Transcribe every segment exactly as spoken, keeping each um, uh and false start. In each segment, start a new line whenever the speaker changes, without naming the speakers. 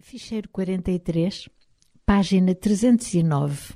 Ficheiro quarenta e três, página trezentos e nove.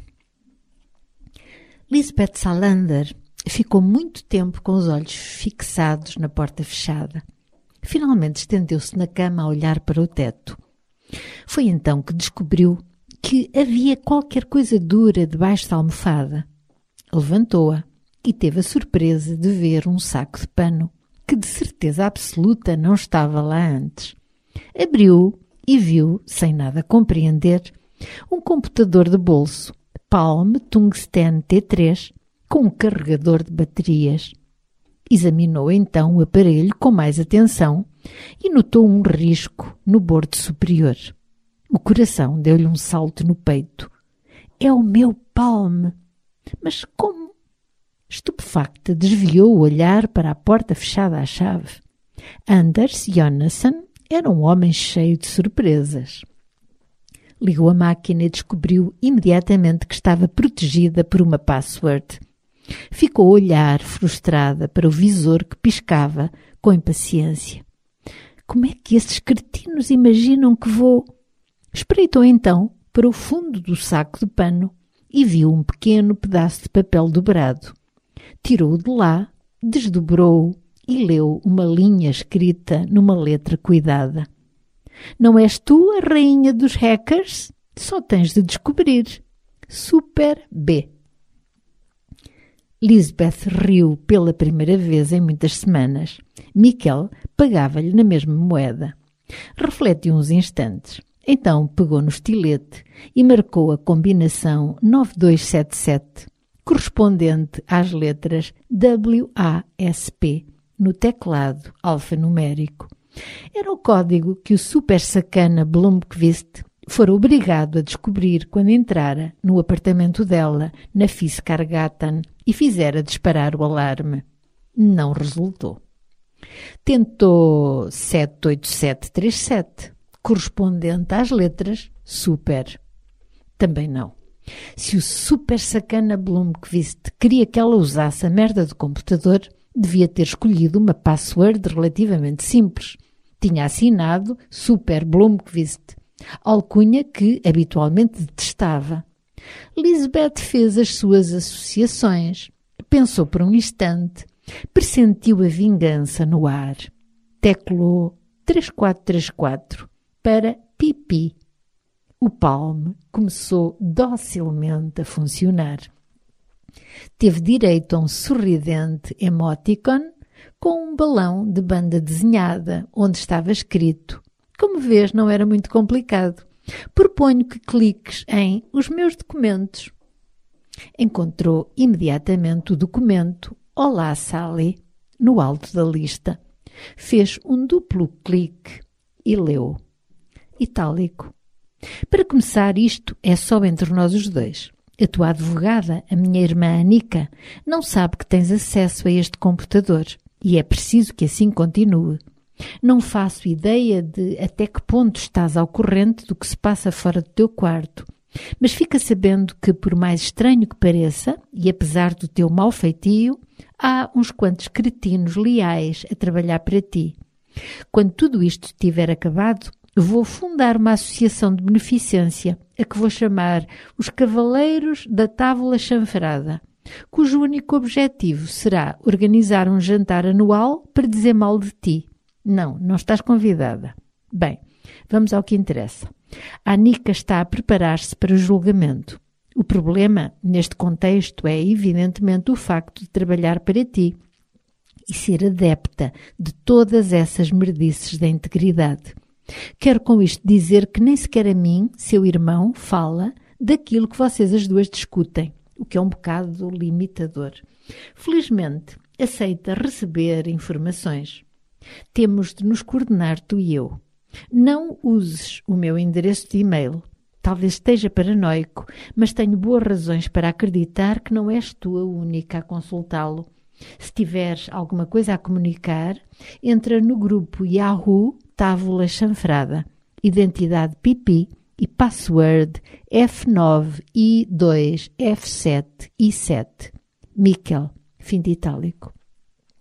Lisbeth Salander ficou muito tempo com os olhos fixados na porta fechada. Finalmente estendeu-se na cama a olhar para o teto. Foi então que descobriu que havia qualquer coisa dura debaixo da almofada. Levantou-a e teve a surpresa de ver um saco de pano que de certeza absoluta não estava lá antes. Abriu-o e viu, sem nada compreender, um computador de bolso, Palm Tungsten T três, com um carregador de baterias. Examinou então o aparelho com mais atenção e notou um risco no bordo superior. O coração deu-lhe um salto no peito. É o meu Palm! Mas como? Estupefacta, desviou o olhar para a porta fechada à chave. Anders Jonasson era um homem cheio de surpresas. Ligou a máquina e descobriu imediatamente que estava protegida por uma password. Ficou a olhar, frustrada, para o visor que piscava com impaciência. Como é que esses cretinos imaginam que vou? Espreitou então para o fundo do saco de pano e viu um pequeno pedaço de papel dobrado. Tirou-o de lá, desdobrou-o e leu uma linha escrita numa letra cuidada. Não és tu a rainha dos hackers? Só tens de descobrir. Super B. Lisbeth riu pela primeira vez em muitas semanas. Mikkel pagava-lhe na mesma moeda. Refletiu uns instantes. Então pegou no estilete e marcou a combinação nove dois sete sete, correspondente às letras W A S P, no teclado alfanumérico. Era o código que o super sacana Blomqvist fora obrigado a descobrir quando entrara no apartamento dela, na Fiskargatan, e fizera disparar o alarme. Não resultou. Tentou sete oito sete três sete, correspondente às letras super. Também não. Se o super sacana Blomqvist queria que ela usasse a merda do computador, devia ter escolhido uma password relativamente simples. Tinha assinado Super Blomqvist, alcunha que habitualmente detestava. Lisbeth fez as suas associações. Pensou por um instante. Pressentiu a vingança no ar. Teclou três quatro três quatro para Pipi. O Palm começou docilmente a funcionar. Teve direito a um sorridente emoticon com um balão de banda desenhada, onde estava escrito: como vês, não era muito complicado. Proponho que cliques em Os meus documentos. Encontrou imediatamente o documento Olá, Sally, no alto da lista. Fez um duplo clique e leu. Itálico. Para começar, isto é só entre nós os dois. A tua advogada, a minha irmã Anika, não sabe que tens acesso a este computador e é preciso que assim continue. Não faço ideia de até que ponto estás ao corrente do que se passa fora do teu quarto, mas fica sabendo que, por mais estranho que pareça, e apesar do teu mau feitio, há uns quantos cretinos leais a trabalhar para ti. Quando tudo isto tiver acabado, vou fundar uma associação de beneficência, a que vou chamar os Cavaleiros da Távola Chanfrada, cujo único objetivo será organizar um jantar anual para dizer mal de ti. Não, não estás convidada. Bem, vamos ao que interessa. A Anika está a preparar-se para o julgamento. O problema, neste contexto, é evidentemente o facto de trabalhar para ti e ser adepta de todas essas merdices da integridade. Quero com isto dizer que nem sequer a mim, seu irmão, fala daquilo que vocês as duas discutem, o que é um bocado limitador. Felizmente, aceita receber informações. Temos de nos coordenar, tu e eu. Não uses o meu endereço de e-mail. Talvez esteja paranoico, mas tenho boas razões para acreditar que não és tu a única a consultá-lo. Se tiveres alguma coisa a comunicar, entra no grupo Yahoo Távola Chanfrada, identidade Pipi e password F nove I dois F sete I sete. Mikkel, fim de itálico.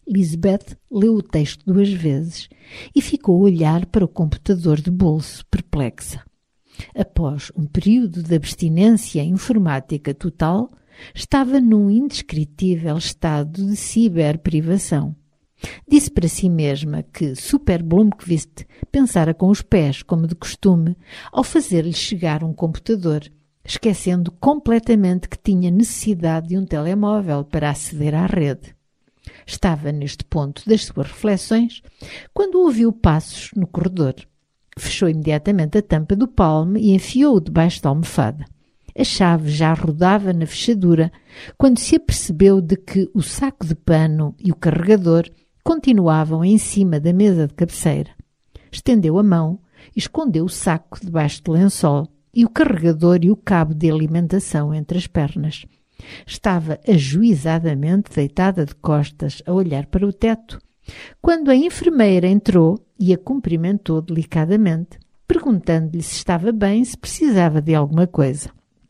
Lisbeth leu o texto duas vezes e ficou a olhar para o computador de bolso, perplexa. Após um período de abstinência informática total, estava num indescritível estado de ciberprivação. Disse para si mesma que Super Blomqvist pensara com os pés, como de costume, ao fazer-lhe chegar um computador, esquecendo completamente que tinha necessidade de um telemóvel para aceder à rede. Estava neste ponto das suas reflexões quando ouviu passos no corredor. Fechou imediatamente a tampa do Palm e enfiou-o debaixo da almofada. A chave já rodava na fechadura quando se apercebeu de que o saco de pano e o carregador continuavam em cima da mesa de cabeceira. Estendeu a mão e escondeu o saco debaixo do lençol e o carregador e o cabo de alimentação entre as pernas. Estava ajuizadamente deitada de costas a olhar para o teto, quando a enfermeira entrou e a cumprimentou delicadamente, perguntando-lhe se estava bem, se precisava de alguma coisa.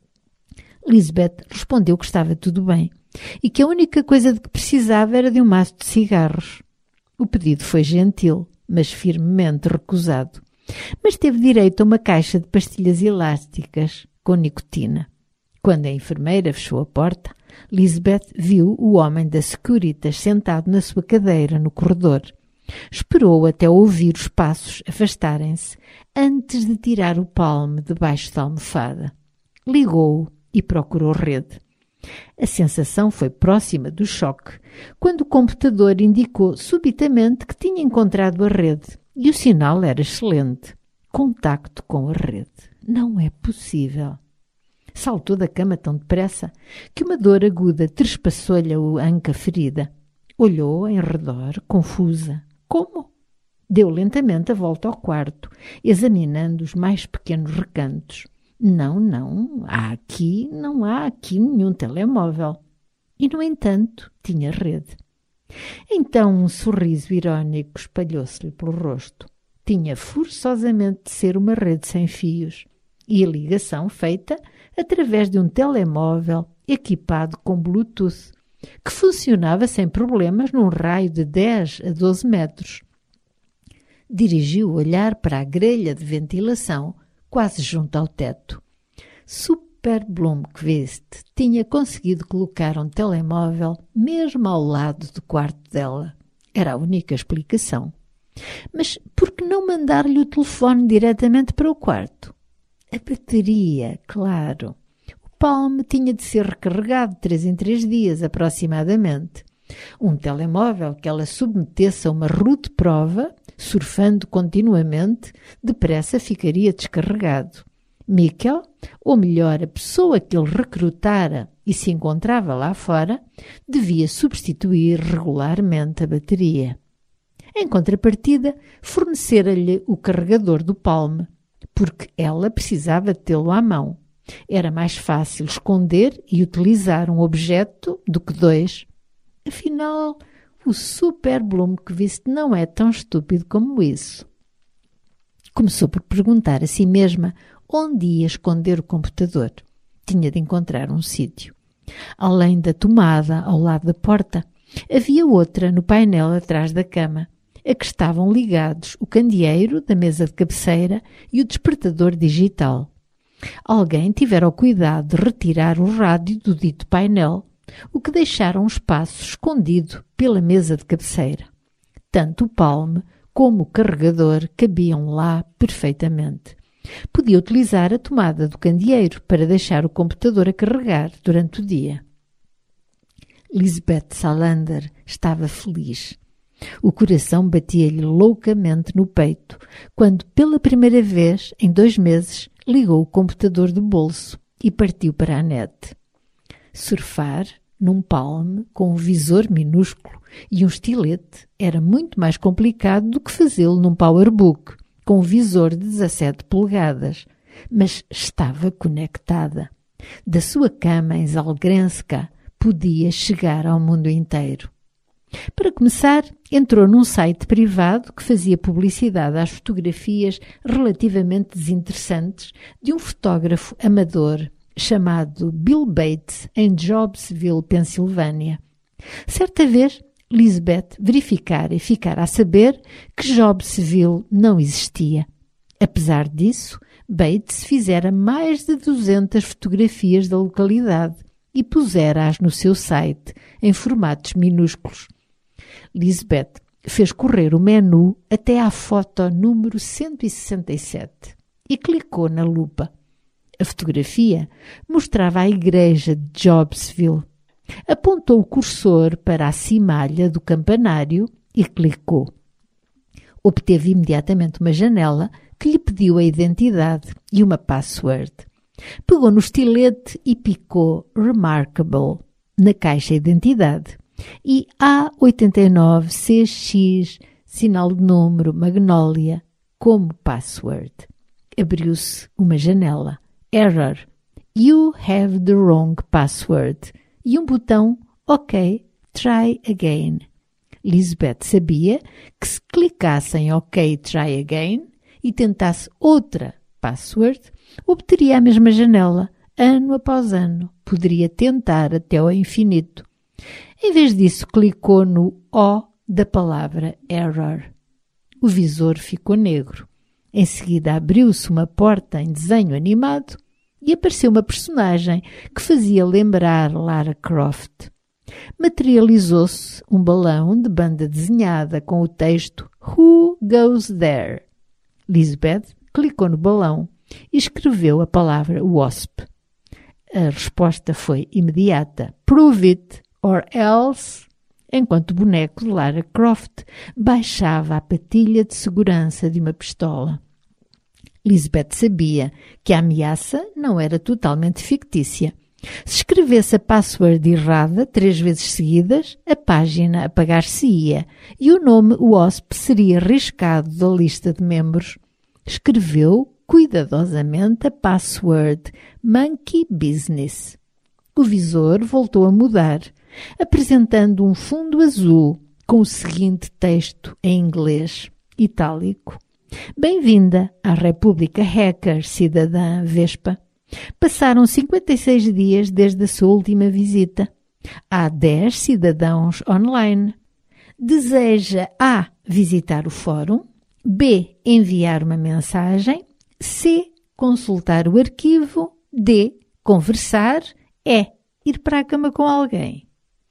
Lisbeth respondeu que estava tudo bem e que a única coisa de que precisava era de um maço de cigarros. O pedido foi gentil, mas firmemente recusado. Mas teve direito a uma caixa de pastilhas elásticas com nicotina. Quando a enfermeira fechou a porta, Lisbeth viu o homem da Securitas sentado na sua cadeira no corredor. Esperou até ouvir os passos afastarem-se antes de tirar o Palm debaixo da almofada. Ligou-o e procurou rede. A sensação foi próxima do choque, quando o computador indicou subitamente que tinha encontrado a rede e o sinal era excelente. Contacto com a rede. Não é possível. Saltou da cama tão depressa que uma dor aguda trespassou-lhe a anca ferida. Olhou em redor, confusa. Como? Deu lentamente a volta ao quarto, examinando os mais pequenos recantos. Não, não, há aqui, não há aqui nenhum telemóvel. E, no entanto, tinha rede. Então um sorriso irónico espalhou-se-lhe pelo rosto. Tinha forçosamente de ser uma rede sem fios e a ligação feita através de um telemóvel equipado com Bluetooth, que funcionava sem problemas num raio de dez a doze metros. Dirigiu o olhar para a grelha de ventilação, quase junto ao teto. Super Blomqvist tinha conseguido colocar um telemóvel mesmo ao lado do quarto dela. Era a única explicação. Mas por que não mandar-lhe o telefone diretamente para o quarto? A bateria, claro. O Palm tinha de ser recarregado de três em três dias, aproximadamente. Um telemóvel que ela submetesse a uma rude prova, surfando continuamente, depressa ficaria descarregado. Mikkel, ou melhor, a pessoa que ele recrutara e se encontrava lá fora, devia substituir regularmente a bateria. Em contrapartida, fornecera-lhe o carregador do Palm, porque ela precisava tê-lo à mão. Era mais fácil esconder e utilizar um objeto do que dois. Afinal, o Super Blomqvist não é tão estúpido como isso. Começou por perguntar a si mesma onde ia esconder o computador. Tinha de encontrar um sítio. Além da tomada ao lado da porta, havia outra no painel atrás da cama, a que estavam ligados o candeeiro da mesa de cabeceira e o despertador digital. Alguém tivera o cuidado de retirar o rádio do dito painel, o que deixara um espaço escondido pela mesa de cabeceira. Tanto o Palm como o carregador cabiam lá perfeitamente. Podia utilizar a tomada do candeeiro para deixar o computador a carregar durante o dia. Lisbeth Salander estava feliz. O coração batia-lhe loucamente no peito, quando pela primeira vez, em dois meses, ligou o computador do bolso e partiu para a net. Surfar num Palm com um visor minúsculo e um estilete era muito mais complicado do que fazê-lo num PowerBook com um visor de dezassete polegadas, mas estava conectada. Da sua cama em Zalgrenska podia chegar ao mundo inteiro. Para começar, entrou num site privado que fazia publicidade às fotografias relativamente desinteressantes de um fotógrafo amador chamado Bill Bates, em Jobsville, Pensilvânia. Certa vez, Lisbeth verificara e ficara a saber que Jobsville não existia. Apesar disso, Bates fizera mais de duzentas fotografias da localidade e pusera-as no seu site em formatos minúsculos. Lisbeth fez correr o menu até à foto número cento e sessenta e sete e clicou na lupa. A fotografia mostrava a igreja de Jobsville. Apontou o cursor para a cimalha do campanário e clicou. Obteve imediatamente uma janela que lhe pediu a identidade e uma password. Pegou no estilete e picou Remarkable na caixa identidade e A oitenta e nove C X, sinal de número, Magnolia, como password. Abriu-se uma janela. Error. You have the wrong password. E um botão OK, try again. Lisbeth sabia que se clicasse em OK, try again e tentasse outra password, obteria a mesma janela, ano após ano. Poderia tentar até ao infinito. Em vez disso, clicou no O da palavra error. O visor ficou negro. Em seguida, abriu-se uma porta em desenho animado e apareceu uma personagem que fazia lembrar Lara Croft. Materializou-se um balão de banda desenhada com o texto Who Goes There? Lisbeth clicou no balão e escreveu a palavra wasp. A resposta foi imediata. Prove it or else, enquanto o boneco de Lara Croft baixava a patilha de segurança de uma pistola. Lisbeth sabia que a ameaça não era totalmente fictícia. Se escrevesse a password errada três vezes seguidas, a página apagar-se-ia e o nome wasp seria riscado da lista de membros. Escreveu cuidadosamente a password Monkey Business. O visor voltou a mudar, apresentando um fundo azul com o seguinte texto em inglês, itálico. Bem-vinda à República Hacker, cidadã Vespa. Passaram cinquenta e seis dias desde a sua última visita. Há dez cidadãos online. Deseja A. visitar o fórum, B. enviar uma mensagem, C. consultar o arquivo, D. conversar, E. ir para a cama com alguém.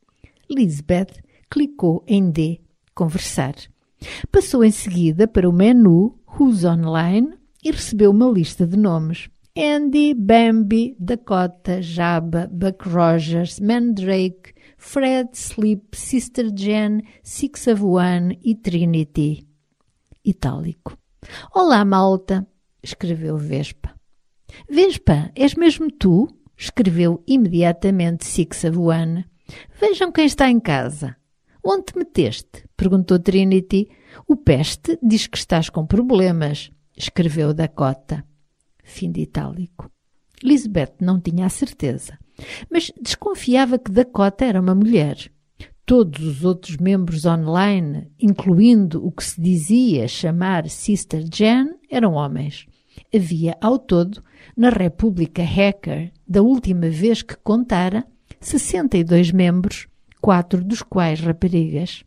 Lisbeth clicou em D. conversar. Passou em seguida para o menu Who's Online e recebeu uma lista de nomes. Andy, Bambi, Dakota, Jabba, Buck Rogers, Mandrake, Fred, Sleep, Sister Jen, Six of One e Trinity. Itálico. Olá, malta, escreveu Vespa. Vespa, és mesmo tu? Escreveu imediatamente Six of One. Vejam quem está em casa. Onde te meteste? Perguntou Trinity. O peste diz que estás com problemas, escreveu Dakota. Fim de itálico. Lisbeth não tinha a certeza, mas desconfiava que Dakota era uma mulher. Todos os outros membros online, incluindo o que se dizia chamar Sister Jen, eram homens. Havia, ao todo, na República Hacker, da última vez que contara, sessenta e dois membros, quatro dos quais raparigas.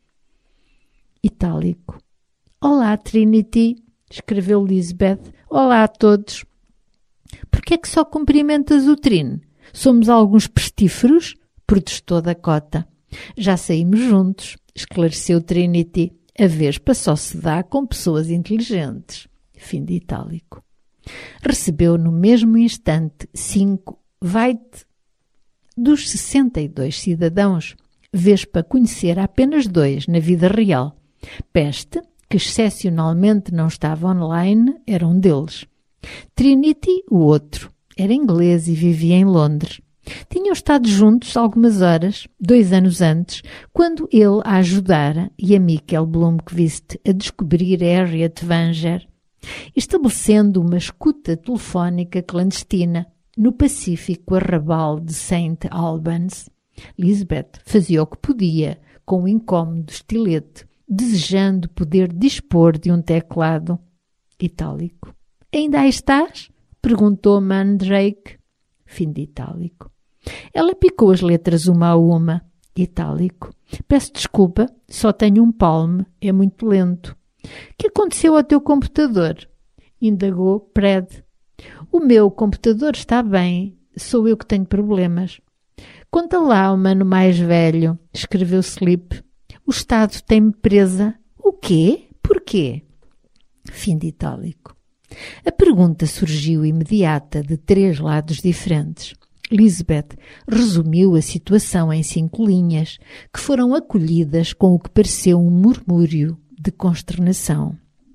Itálico. Olá, Trinity, escreveu Lisbeth. Olá a todos. Por que é que só cumprimentas o Trin? Somos alguns pestíferos? Protestou Dakota. Já saímos juntos, esclareceu Trinity. A Vespa só se dá com pessoas inteligentes. Fim de itálico. Recebeu no mesmo instante cinco Vite. Dos sessenta e dois cidadãos, Vespa conhecera apenas dois na vida real. Peste, que excepcionalmente não estava online, era um deles. Trinity, o outro, era inglês e vivia em Londres. Tinham estado juntos algumas horas, dois anos antes, quando ele a ajudara e a Mikkel Blomqvist a descobrir Harriet Wanger, estabelecendo uma escuta telefónica clandestina no Pacífico Arrabal de Saint Albans. Lisbeth fazia o que podia com o incómodo estilete, desejando poder dispor de um teclado. Itálico. Ainda aí estás? Perguntou Mandrake. Fim de itálico. Ela picou as letras uma a uma Itálico. Peço desculpa, só tenho um Palm, é muito lento. Que aconteceu ao teu computador? Indagou Pred. O meu computador está bem, sou eu que tenho problemas. Conta lá ao mano mais velho, escreveu Slip. O Estado tem-me presa. O quê? Porquê? Fim de itálico. A pergunta surgiu imediata de três lados diferentes. Lisbeth resumiu a situação em cinco linhas, que foram acolhidas com o que pareceu um murmúrio de consternação.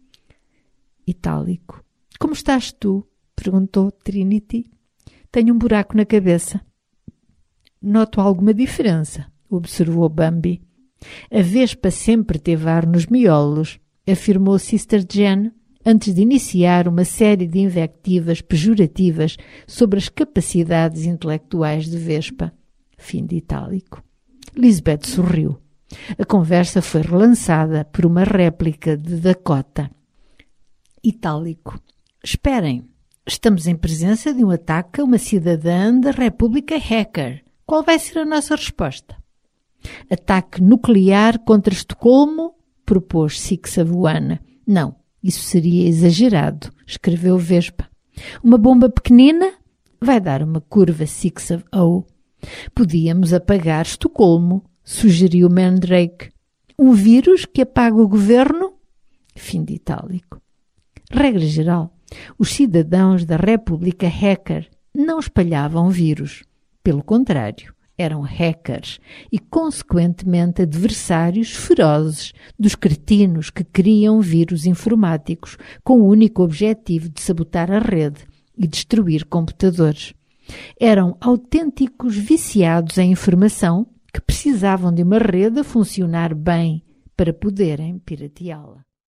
Itálico. Como estás tu? Perguntou Trinity. Tenho um buraco na cabeça. Noto alguma diferença, observou Bambi. A vespa sempre teve ar nos miolos, afirmou Sister Jen, antes de iniciar uma série de invectivas pejorativas sobre as capacidades intelectuais de Vespa. Fim de itálico. Lisbeth sorriu. A conversa foi relançada por uma réplica de Dakota. Itálico. Esperem, estamos em presença de um ataque a uma cidadã da República Hacker. Qual vai ser a nossa resposta? Ataque nuclear contra Estocolmo? Propôs Sixavuana. Não. Isso seria exagerado, escreveu Vespa. Uma bomba pequenina? Vai dar uma curva Six-O. Podíamos apagar Estocolmo, sugeriu Mandrake. Um vírus que apaga o governo? Fim de itálico. Regra geral, os cidadãos da República Hacker não espalhavam vírus. Pelo contrário, eram hackers e, consequentemente, adversários ferozes dos cretinos que criam vírus informáticos com o único objetivo de sabotar a rede e destruir computadores. Eram autênticos viciados em informação que precisavam de uma rede a funcionar bem para poderem pirateá-la.